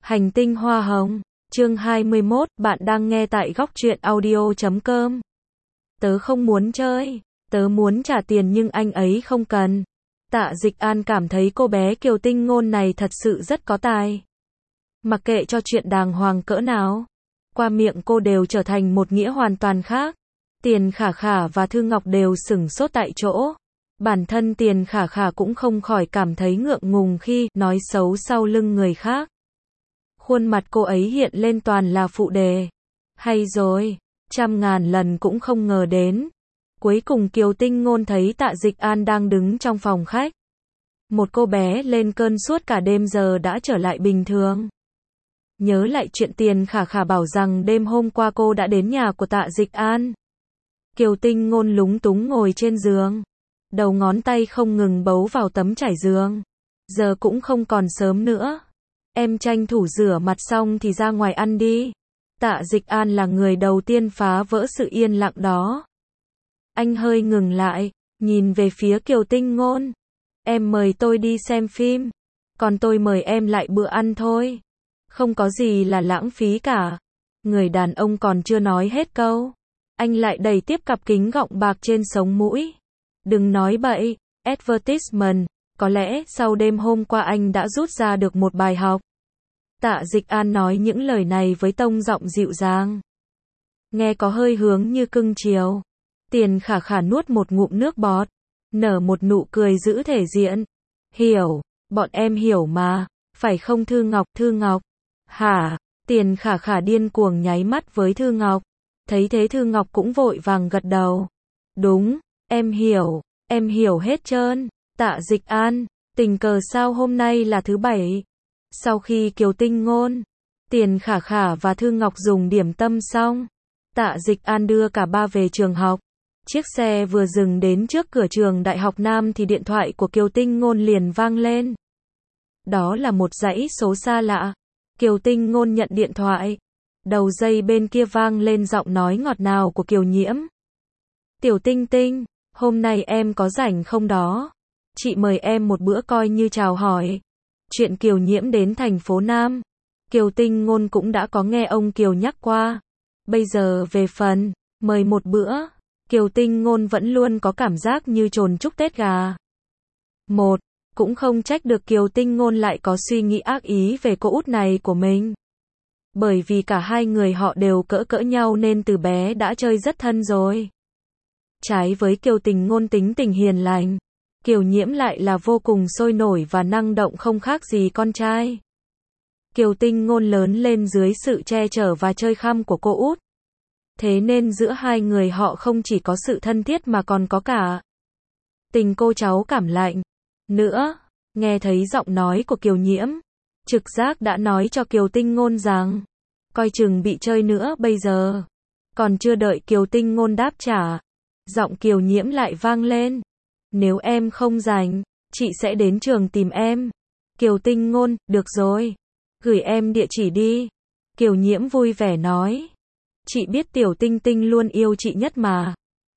Hành tinh hoa hồng, chương 21, bạn đang nghe tại góc truyện audio.com. Tớ không muốn chơi, tớ muốn trả tiền nhưng anh ấy không cần. Tạ Dịch An cảm thấy cô bé Kiều Tinh Ngôn này thật sự rất có tài. Mặc kệ cho chuyện đàng hoàng cỡ nào, qua miệng cô đều trở thành một nghĩa hoàn toàn khác. Tiền Khả Khả và Thư Ngọc đều sửng sốt tại chỗ. Bản thân Tiền Khả Khả cũng không khỏi cảm thấy ngượng ngùng khi nói xấu sau lưng người khác. Khuôn mặt cô ấy hiện lên toàn là phụ đề. Hay rồi, trăm ngàn lần cũng không ngờ đến. Cuối cùng Kiều Tinh Ngôn thấy Tạ Dịch An đang đứng trong phòng khách. Một cô bé lên cơn suốt cả đêm giờ đã trở lại bình thường. Nhớ lại chuyện Tiền Khả Khả bảo rằng đêm hôm qua cô đã đến nhà của Tạ Dịch An. Kiều Tinh Ngôn lúng túng ngồi trên giường. Đầu ngón tay không ngừng bấu vào tấm trải giường. Giờ cũng không còn sớm nữa. Em tranh thủ rửa mặt xong thì ra ngoài ăn đi. Tạ Dịch An là người đầu tiên phá vỡ sự yên lặng đó. Anh hơi ngừng lại, nhìn về phía Kiều Tinh Ngôn. Em mời tôi đi xem phim, còn tôi mời em lại bữa ăn thôi. Không có gì là lãng phí cả. Người đàn ông còn chưa nói hết câu. Anh lại đẩy tiếp cặp kính gọng bạc trên sống mũi. Đừng nói bậy, advertisement. Có lẽ sau đêm hôm qua anh đã rút ra được một bài học. Tạ Dịch An nói những lời này với tông giọng dịu dàng. Nghe có hơi hướng như cưng chiều. Tiền Khả Khả nuốt một ngụm nước bọt. Nở một nụ cười giữ thể diện. Hiểu, bọn em hiểu mà. Phải không Thư Ngọc? Thư Ngọc? Hả? Tiền Khả Khả điên cuồng nháy mắt với Thư Ngọc. Thấy thế Thư Ngọc cũng vội vàng gật đầu. Đúng, em hiểu hết trơn. Tạ Dịch An, tình cờ sao hôm nay là thứ bảy. Sau khi Kiều Tinh Ngôn, Tiền Khả Khả và Thư Ngọc dùng điểm tâm xong, Tạ Dịch An đưa cả ba về trường học. Chiếc xe vừa dừng đến trước cửa trường Đại học Nam thì điện thoại của Kiều Tinh Ngôn liền vang lên. Đó là một dãy số xa lạ. Kiều Tinh Ngôn nhận điện thoại. Đầu dây bên kia vang lên giọng nói ngọt ngào của Kiều Nhiễm. Tiểu Tinh Tinh, hôm nay em có rảnh không đó? Chị mời em một bữa coi như chào hỏi. Chuyện Kiều Nhiễm đến thành phố Nam, Kiều Tinh Ngôn cũng đã có nghe ông Kiều nhắc qua. Bây giờ về phần mời một bữa, Kiều Tinh Ngôn vẫn luôn có cảm giác như trồn chúc Tết gà. Cũng không trách được Kiều Tinh Ngôn lại có suy nghĩ ác ý về cô út này của mình. Bởi vì cả hai người họ đều cỡ nhau nên từ bé đã chơi rất thân rồi. Trái với Kiều Tinh Ngôn tính tình hiền lành, Kiều Nhiễm lại là vô cùng sôi nổi và năng động không khác gì con trai. Kiều Tinh Ngôn lớn lên dưới sự che chở và chơi khăm của cô út. Thế nên giữa hai người họ không chỉ có sự thân thiết mà còn có cả tình cô cháu cảm lạnh. Nữa, nghe thấy giọng nói của Kiều Nhiễm, trực giác đã nói cho Kiều Tinh Ngôn rằng, coi chừng bị chơi nữa bây giờ. Còn chưa đợi Kiều Tinh Ngôn đáp trả, giọng Kiều Nhiễm lại vang lên. Nếu em không rảnh, chị sẽ đến trường tìm em. Kiều Tinh Ngôn, được rồi. Gửi em địa chỉ đi. Kiều Nhiễm vui vẻ nói. Chị biết Tiểu Tinh Tinh luôn yêu chị nhất mà.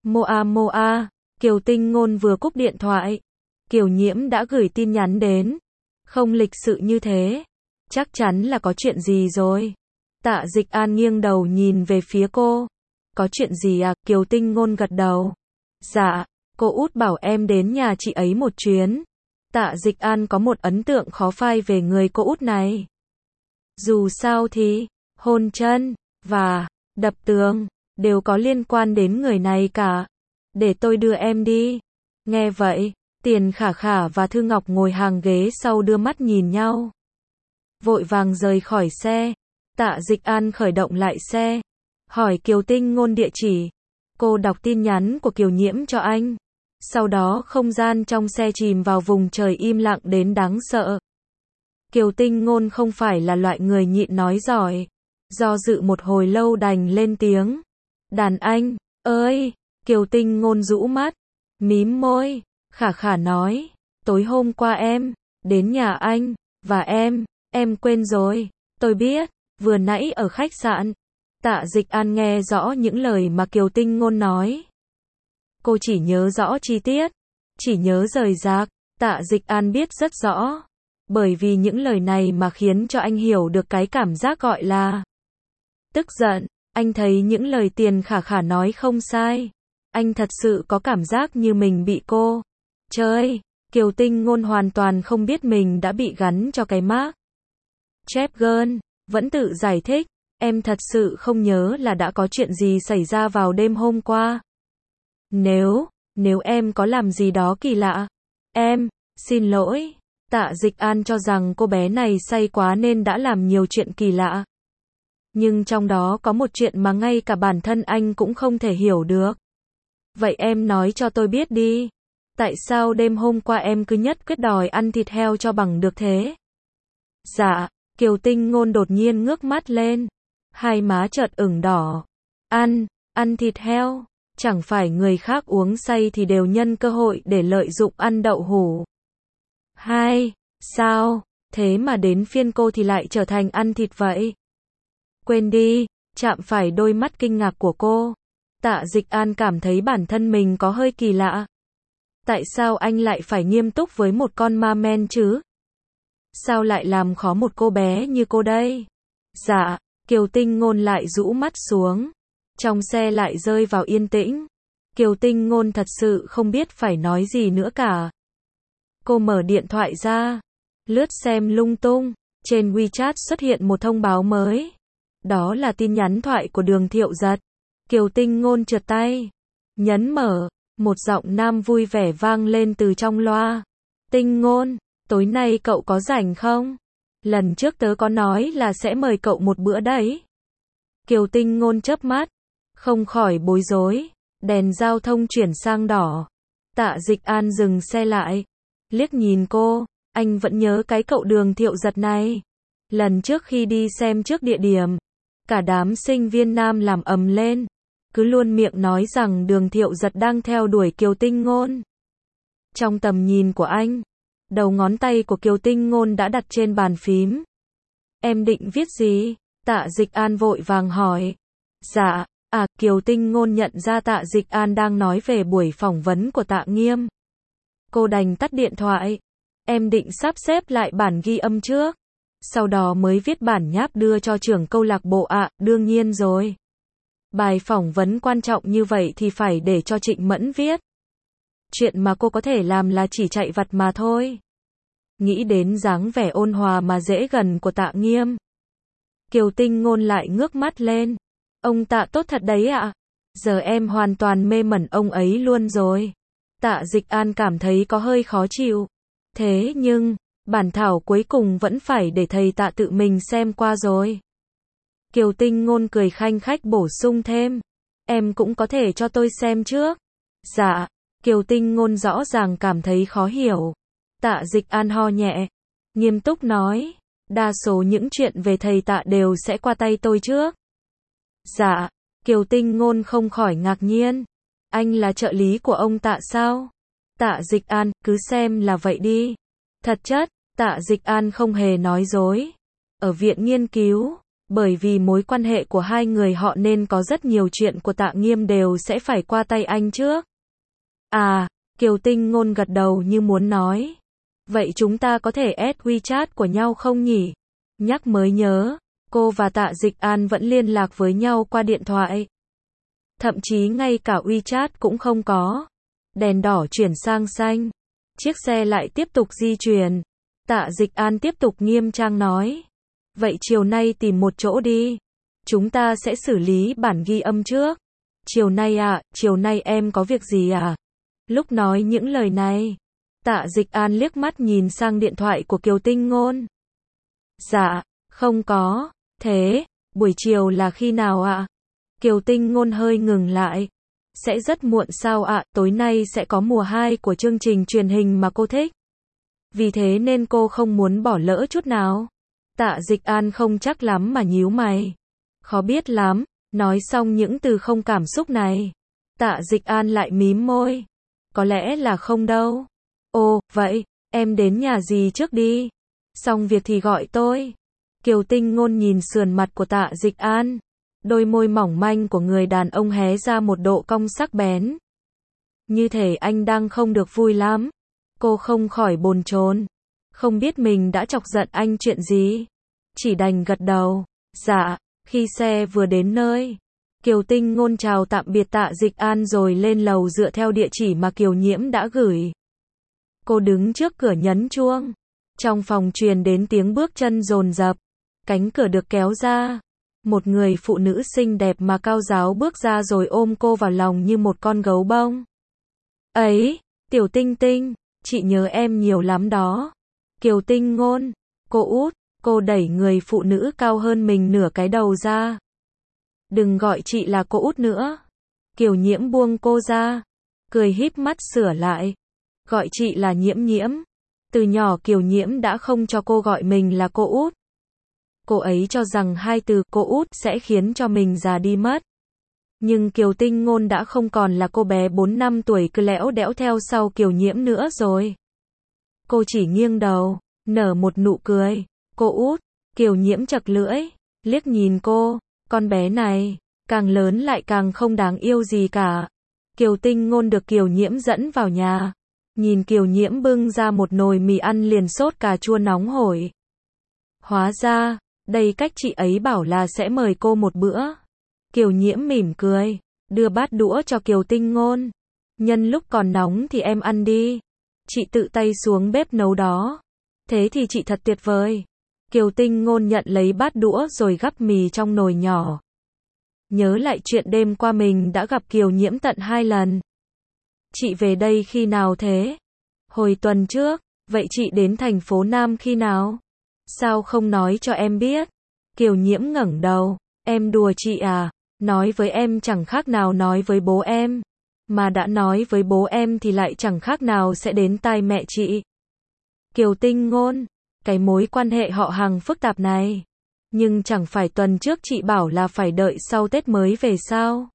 Moa. Kiều Tinh Ngôn vừa cúp điện thoại. Kiều Nhiễm đã gửi tin nhắn đến. Không lịch sự như thế. Chắc chắn là có chuyện gì rồi. Tạ Dịch An nghiêng đầu nhìn về phía cô. Có chuyện gì à? Kiều Tinh Ngôn gật đầu. Dạ. Cô út bảo em đến nhà chị ấy một chuyến. Tạ Dịch An có một ấn tượng khó phai về người cô út này. Dù sao thì, hôn chân, và đập tường, đều có liên quan đến người này cả. Để tôi đưa em đi. Nghe vậy, Tiền Khả Khả và Thư Ngọc ngồi hàng ghế sau đưa mắt nhìn nhau. Vội vàng rời khỏi xe. Tạ Dịch An khởi động lại xe. Hỏi Kiều Tinh Ngôn địa chỉ. Cô đọc tin nhắn của Kiều Nhiễm cho anh. Sau đó không gian trong xe chìm vào vùng trời im lặng đến đáng sợ. Kiều Tinh Ngôn không phải là loại người nhịn nói giỏi. Do dự một hồi lâu đành lên tiếng. Đàn anh, ơi! Kiều Tinh Ngôn rũ mắt, mím môi. Khả Khả nói, tối hôm qua em đến nhà anh, và em quên rồi. Tôi biết, vừa nãy ở khách sạn. Tạ Dịch An nghe rõ những lời mà Kiều Tinh Ngôn nói. Cô chỉ nhớ rõ chi tiết, chỉ nhớ rời rạc. Tạ Dịch An biết rất rõ. Bởi vì những lời này mà khiến cho anh hiểu được cái cảm giác gọi là tức giận. Anh thấy những lời Tiền Khả Khả nói không sai. Anh thật sự có cảm giác như mình bị cô chơi. Kiều Tinh Ngôn hoàn toàn không biết mình đã bị gắn cho cái mác Chép Girl, vẫn tự giải thích, em thật sự không nhớ là đã có chuyện gì xảy ra vào đêm hôm qua. Nếu em có làm gì đó kỳ lạ, em xin lỗi. Tạ Dịch An cho rằng cô bé này say quá nên đã làm nhiều chuyện kỳ lạ. Nhưng trong đó có một chuyện mà ngay cả bản thân anh cũng không thể hiểu được. Vậy em nói cho tôi biết đi. Tại sao đêm hôm qua em cứ nhất quyết đòi ăn thịt heo cho bằng được thế? Dạ, Kiều Tinh Ngôn đột nhiên ngước mắt lên. Hai má chợt ửng đỏ. Ăn thịt heo. Chẳng phải người khác uống say thì đều nhân cơ hội để lợi dụng ăn đậu hũ. Sao? Thế mà đến phiên cô thì lại trở thành ăn thịt vậy? Quên đi, chạm phải đôi mắt kinh ngạc của cô. Tạ Dịch An cảm thấy bản thân mình có hơi kỳ lạ. Tại sao anh lại phải nghiêm túc với một con ma men chứ? Sao lại làm khó một cô bé như cô đây? Dạ, Kiều Tinh Ngôn lại rũ mắt xuống. Trong xe lại rơi vào yên tĩnh. Kiều Tinh Ngôn thật sự không biết phải nói gì nữa cả. Cô mở điện thoại ra, lướt xem lung tung. Trên WeChat xuất hiện một thông báo mới. Đó là tin nhắn thoại của Đường Thiệu Giật. Kiều Tinh Ngôn trượt tay, nhấn mở, một giọng nam vui vẻ vang lên từ trong loa. Tinh Ngôn, tối nay cậu có rảnh không? Lần trước tớ có nói là sẽ mời cậu một bữa đấy. Kiều Tinh Ngôn chớp mắt, không khỏi bối rối. Đèn giao thông chuyển sang đỏ. Tạ Dịch An dừng xe lại, liếc nhìn cô, anh vẫn nhớ cái cậu Đường Thiệu Giật này. Lần trước khi đi xem trước địa điểm, cả đám sinh viên nam làm ầm lên, cứ luôn miệng nói rằng Đường Thiệu Giật đang theo đuổi Kiều Tinh Ngôn. Trong tầm nhìn của anh, đầu ngón tay của Kiều Tinh Ngôn đã đặt trên bàn phím. Em định viết gì? Tạ Dịch An vội vàng hỏi. Dạ, Kiều Tinh Ngôn nhận ra Tạ Dịch An đang nói về buổi phỏng vấn của Tạ Nghiêm. Cô đành tắt điện thoại. Em định sắp xếp lại bản ghi âm trước, sau đó mới viết bản nháp đưa cho trưởng câu lạc bộ ạ, đương nhiên rồi. Bài phỏng vấn quan trọng như vậy thì phải để cho Trịnh Mẫn viết. Chuyện mà cô có thể làm là chỉ chạy vặt mà thôi. Nghĩ đến dáng vẻ ôn hòa mà dễ gần của Tạ Nghiêm, Kiều Tinh Ngôn lại ngước mắt lên. Ông Tạ tốt thật đấy ạ. Giờ em hoàn toàn mê mẩn ông ấy luôn rồi. Tạ Dịch An cảm thấy có hơi khó chịu. Thế nhưng, bản thảo cuối cùng vẫn phải để thầy Tạ tự mình xem qua rồi. Kiều Tinh Ngôn cười khanh khách bổ sung thêm. Em cũng có thể cho tôi xem trước. Dạ, Kiều Tinh Ngôn rõ ràng cảm thấy khó hiểu. Tạ Dịch An ho nhẹ, nghiêm túc nói. Đa số những chuyện về thầy Tạ đều sẽ qua tay tôi trước. Dạ, Kiều Tinh Ngôn không khỏi ngạc nhiên. Anh là trợ lý của ông Tạ sao? Tạ Dịch An, cứ xem là vậy đi. Thật chất, Tạ Dịch An không hề nói dối. Ở viện nghiên cứu, bởi vì mối quan hệ của hai người họ nên có rất nhiều chuyện của Tạ Nghiêm đều sẽ phải qua tay anh trước. Kiều Tinh Ngôn gật đầu như muốn nói. Vậy chúng ta có thể add WeChat của nhau không nhỉ? Nhắc mới nhớ, cô và Tạ Dịch An vẫn liên lạc với nhau qua điện thoại. Thậm chí ngay cả WeChat cũng không có. Đèn đỏ chuyển sang xanh. Chiếc xe lại tiếp tục di chuyển. Tạ Dịch An tiếp tục nghiêm trang nói. Vậy chiều nay tìm một chỗ đi. Chúng ta sẽ xử lý bản ghi âm trước. Chiều nay em có việc gì à? Lúc nói những lời này, Tạ Dịch An liếc mắt nhìn sang điện thoại của Kiều Tinh Ngôn. Dạ, không có. Thế, buổi chiều là khi nào ạ? Kiều Tinh Ngôn hơi ngừng lại. Sẽ rất muộn sao ạ? Tối nay sẽ có mùa 2 của chương trình truyền hình mà cô thích. Vì thế nên cô không muốn bỏ lỡ chút nào. Tạ Dịch An không chắc lắm mà nhíu mày. Khó biết lắm. Nói xong những từ không cảm xúc này, Tạ Dịch An lại mím môi. Có lẽ là không đâu. Ồ, vậy, em đến nhà gì trước đi. Xong việc thì gọi tôi. Kiều Tinh Ngôn nhìn sườn mặt của Tạ Dịch An. Đôi môi mỏng manh của người đàn ông hé ra một độ cong sắc bén. Như thể anh đang không được vui lắm. Cô không khỏi bồn chồn. Không biết mình đã chọc giận anh chuyện gì. Chỉ đành gật đầu. Dạ, khi xe vừa đến nơi, Kiều Tinh Ngôn chào tạm biệt Tạ Dịch An rồi lên lầu dựa theo địa chỉ mà Kiều Nhiễm đã gửi. Cô đứng trước cửa nhấn chuông. Trong phòng truyền đến tiếng bước chân dồn dập. Cánh cửa được kéo ra. Một người phụ nữ xinh đẹp mà cao ráo bước ra rồi ôm cô vào lòng như một con gấu bông. Ấy, Tiểu Tinh Tinh, chị nhớ em nhiều lắm đó. Kiều Tinh Ngôn, cô út, cô đẩy người phụ nữ cao hơn mình nửa cái đầu ra. Đừng gọi chị là cô út nữa. Kiều Nhiễm buông cô ra, cười híp mắt sửa lại. Gọi chị là Nhiễm Nhiễm. Từ nhỏ Kiều Nhiễm đã không cho cô gọi mình là cô út. Cô ấy cho rằng hai từ cô út sẽ khiến cho mình già đi mất. Nhưng Kiều Tinh Ngôn đã không còn là cô bé 4 năm tuổi cứ lẽo đẽo theo sau Kiều Nhiễm nữa rồi. Cô chỉ nghiêng đầu, nở một nụ cười. Cô út, Kiều Nhiễm chật lưỡi, liếc nhìn cô, con bé này, càng lớn lại càng không đáng yêu gì cả. Kiều Tinh Ngôn được Kiều Nhiễm dẫn vào nhà. Nhìn Kiều Nhiễm bưng ra một nồi mì ăn liền sốt cà chua nóng hổi. Hóa ra, đây cách chị ấy bảo là sẽ mời cô một bữa. Kiều Nhiễm mỉm cười, đưa bát đũa cho Kiều Tinh Ngôn. Nhân lúc còn nóng thì em ăn đi. Chị tự tay xuống bếp nấu đó. Thế thì chị thật tuyệt vời. Kiều Tinh Ngôn nhận lấy bát đũa rồi gắp mì trong nồi nhỏ. Nhớ lại chuyện đêm qua mình đã gặp Kiều Nhiễm tận 2 lần. Chị về đây khi nào thế? Hồi tuần trước. Vậy chị đến thành phố Nam khi nào? Sao không nói cho em biết? Kiều Nhiễm ngẩng đầu. Em đùa chị à? Nói với em chẳng khác nào nói với bố em. Mà đã nói với bố em thì lại chẳng khác nào sẽ đến tai mẹ chị. Kiều Tinh Ngôn, cái mối quan hệ họ hàng phức tạp này. Nhưng chẳng phải tuần trước chị bảo là phải đợi sau Tết mới về sao?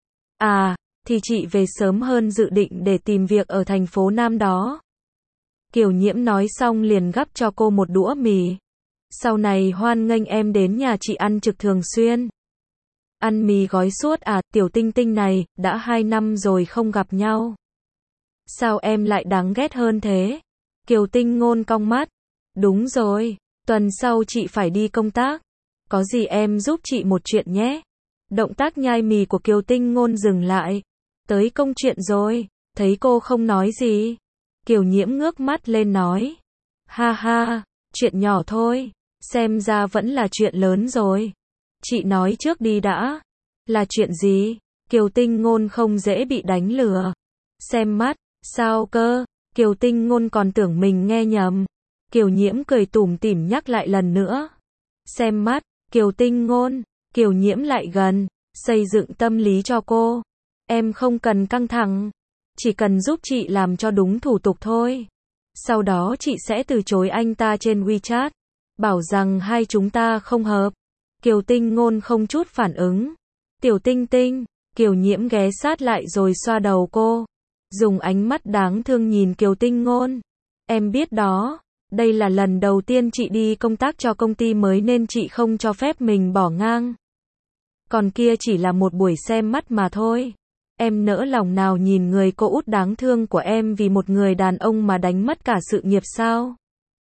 À, thì chị về sớm hơn dự định để tìm việc ở thành phố Nam đó. Kiều Nhiễm nói xong liền gắp cho cô một đũa mì. Sau này hoan nghênh em đến nhà chị ăn trực thường xuyên. Ăn mì gói suốt à, Tiểu Tinh Tinh này, đã 2 năm rồi không gặp nhau. Sao em lại đáng ghét hơn thế? Kiều Tinh Ngôn cong mắt. Đúng rồi, tuần sau chị phải đi công tác. Có gì em giúp chị một chuyện nhé. Động tác nhai mì của Kiều Tinh Ngôn dừng lại. Tới công chuyện rồi, thấy cô không nói gì. Kiều Nhiễm ngước mắt lên nói. Ha ha, chuyện nhỏ thôi, xem ra vẫn là chuyện lớn rồi. Chị nói trước đi đã. Là chuyện gì? Kiều Tinh Ngôn không dễ bị đánh lừa. Xem mắt, sao cơ? Kiều Tinh Ngôn còn tưởng mình nghe nhầm. Kiều Nhiễm cười tủm tỉm nhắc lại lần nữa. Xem mắt, Kiều Tinh Ngôn, Kiều Nhiễm lại gần, xây dựng tâm lý cho cô. Em không cần căng thẳng, chỉ cần giúp chị làm cho đúng thủ tục thôi. Sau đó chị sẽ từ chối anh ta trên WeChat, bảo rằng hai chúng ta không hợp. Kiều Tinh Ngôn không chút phản ứng. Tiểu Tinh Tinh, Kiều Nhiễm ghé sát lại rồi xoa đầu cô. Dùng ánh mắt đáng thương nhìn Kiều Tinh Ngôn. Em biết đó, đây là lần đầu tiên chị đi công tác cho công ty mới nên chị không cho phép mình bỏ ngang. Còn kia chỉ là một buổi xem mắt mà thôi. Em nỡ lòng nào nhìn người cô út đáng thương của em vì một người đàn ông mà đánh mất cả sự nghiệp sao?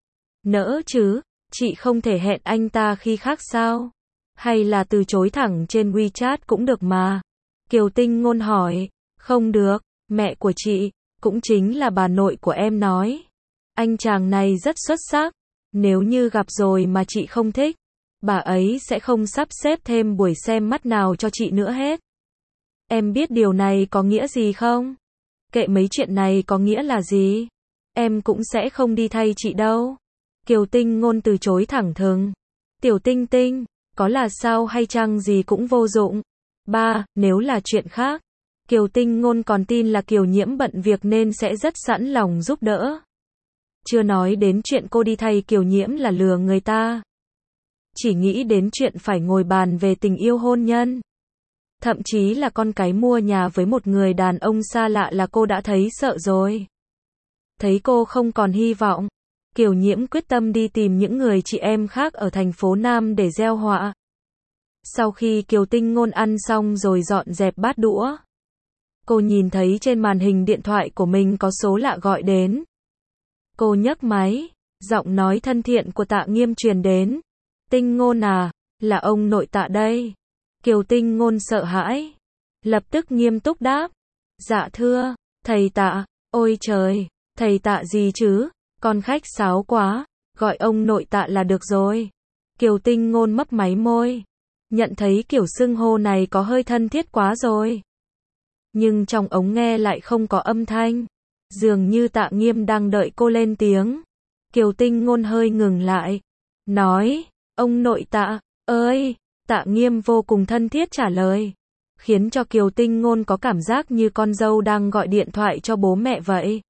Nỡ chứ, chị không thể hẹn anh ta khi khác sao? Hay là từ chối thẳng trên WeChat cũng được mà. Kiều Tinh Ngôn hỏi. Không được, mẹ của chị, cũng chính là bà nội của em nói. Anh chàng này rất xuất sắc. Nếu như gặp rồi mà chị không thích, bà ấy sẽ không sắp xếp thêm buổi xem mắt nào cho chị nữa hết. Em biết điều này có nghĩa gì không? Kệ mấy chuyện này có nghĩa là gì? Em cũng sẽ không đi thay chị đâu. Kiều Tinh Ngôn từ chối thẳng thừng. Tiểu Tinh Tinh, có là sao hay chăng gì cũng vô dụng. Ba, nếu là chuyện khác. Kiều Tinh Ngôn còn tin là Kiều Nhiễm bận việc nên sẽ rất sẵn lòng giúp đỡ. Chưa nói đến chuyện cô đi thay Kiều Nhiễm là lừa người ta. Chỉ nghĩ đến chuyện phải ngồi bàn về tình yêu hôn nhân. Thậm chí là con cái mua nhà với một người đàn ông xa lạ là cô đã thấy sợ rồi. Thấy cô không còn hy vọng, Kiều Nhiễm quyết tâm đi tìm những người chị em khác ở thành phố Nam để gieo họa. Sau khi Kiều Tinh Ngôn ăn xong rồi dọn dẹp bát đũa, cô nhìn thấy trên màn hình điện thoại của mình có số lạ gọi đến. Cô nhấc máy, Giọng nói thân thiện của Tạ Nghiêm truyền đến. Tinh Ngôn à, là ông nội Tạ đây. Kiều Tinh Ngôn sợ hãi. Lập tức nghiêm túc đáp. Dạ thưa, thầy Tạ. Ôi trời, thầy Tạ gì chứ, con khách sáo quá, gọi ông nội Tạ là được rồi. Kiều Tinh Ngôn mấp máy môi. Nhận thấy kiểu xưng hô này có hơi thân thiết quá rồi. Nhưng trong ống nghe lại không có âm thanh. Dường như Tạ Nghiêm đang đợi cô lên tiếng. Kiều Tinh Ngôn hơi ngừng lại. Nói, ông nội Tạ, ơi, Tạ Nghiêm vô cùng thân thiết trả lời. Khiến cho Kiều Tinh Ngôn có cảm giác như con dâu đang gọi điện thoại cho bố mẹ vậy.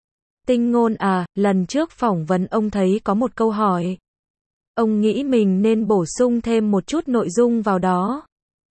Tinh Ngôn à, lần trước phỏng vấn ông thấy có một câu hỏi. Ông nghĩ mình nên bổ sung thêm một chút nội dung vào đó.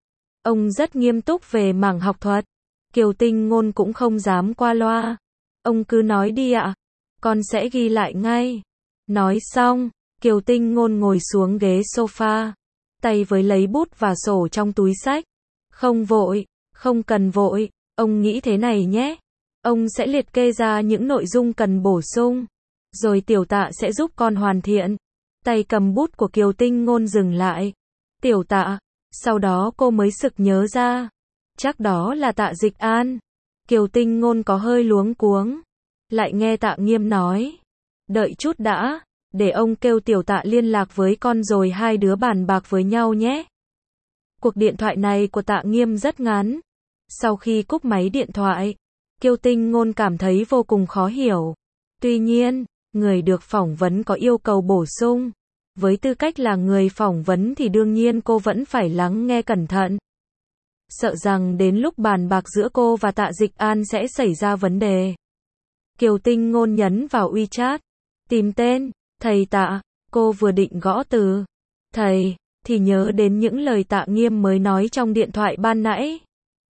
Ông rất nghiêm túc về mảng học thuật. Kiều Tinh Ngôn cũng không dám qua loa. Ông cứ nói đi ạ. Con sẽ ghi lại ngay. Nói xong, Kiều Tinh Ngôn ngồi xuống ghế sofa. Tay với lấy bút và sổ trong túi xách. Không vội, không cần vội. Ông nghĩ thế này nhé. Ông sẽ liệt kê ra những nội dung cần bổ sung. Rồi Tiểu Tạ sẽ giúp con hoàn thiện. Tay cầm bút của Kiều Tinh Ngôn dừng lại. Tiểu Tạ. Sau đó cô mới sực nhớ ra. Chắc đó là Tạ Dịch An. Kiều Tinh Ngôn có hơi luống cuống. Lại nghe Tạ Nghiêm nói. Đợi chút đã. Để ông kêu Tiểu Tạ liên lạc với con rồi hai đứa bàn bạc với nhau nhé. Cuộc điện thoại này của Tạ Nghiêm rất ngắn. Sau khi cúp máy điện thoại, Kiều Tinh Ngôn cảm thấy vô cùng khó hiểu. Tuy nhiên, người được phỏng vấn có yêu cầu bổ sung. Với tư cách là người phỏng vấn thì đương nhiên cô vẫn phải lắng nghe cẩn thận. Sợ rằng đến lúc bàn bạc giữa cô và Tạ Dịch An sẽ xảy ra vấn đề. Kiều Tinh Ngôn nhấn vào WeChat. Tìm tên, thầy Tạ. Cô vừa định gõ từ thầy, thì nhớ đến những lời Tạ Nghiêm mới nói trong điện thoại ban nãy.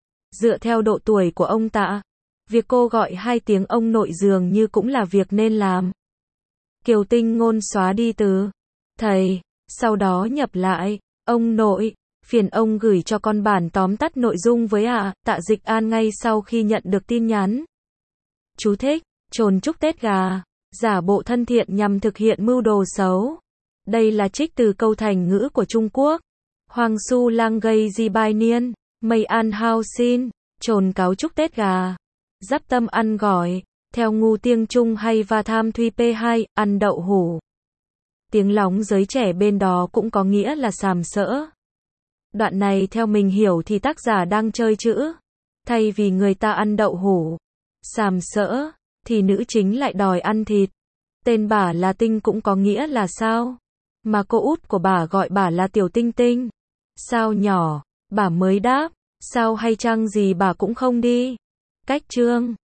Dựa theo độ tuổi của ông Tạ, việc cô gọi hai tiếng ông nội dường như cũng là việc nên làm. Kiều Tinh Ngôn xóa đi từ thầy, sau đó nhập lại, ông nội, phiền ông gửi cho con bản tóm tắt nội dung với Tạ Dịch An ngay sau khi nhận được tin nhắn. Chú thích, trồn chúc Tết gà, giả bộ thân thiện nhằm thực hiện mưu đồ xấu. Đây là trích từ câu thành ngữ của Trung Quốc. Hoàng su lang gây di bai niên, mây an hao xin, trồn cáo chúc Tết gà. Giáp tâm ăn gỏi, theo ngu tiếng Trung hay và tham thuy P2, ăn đậu hủ. Tiếng lóng giới trẻ bên đó cũng có nghĩa là sàm sỡ. Đoạn này theo mình hiểu thì tác giả đang chơi chữ. Thay vì người ta ăn đậu hủ, sàm sỡ, thì nữ chính lại đòi ăn thịt. Tên bà là Tinh cũng có nghĩa là sao? Mà cô út của bà gọi bà là Tiểu Tinh Tinh. Sao nhỏ? Bà mới đáp. Sao hay chăng gì bà cũng không đi. Cách chương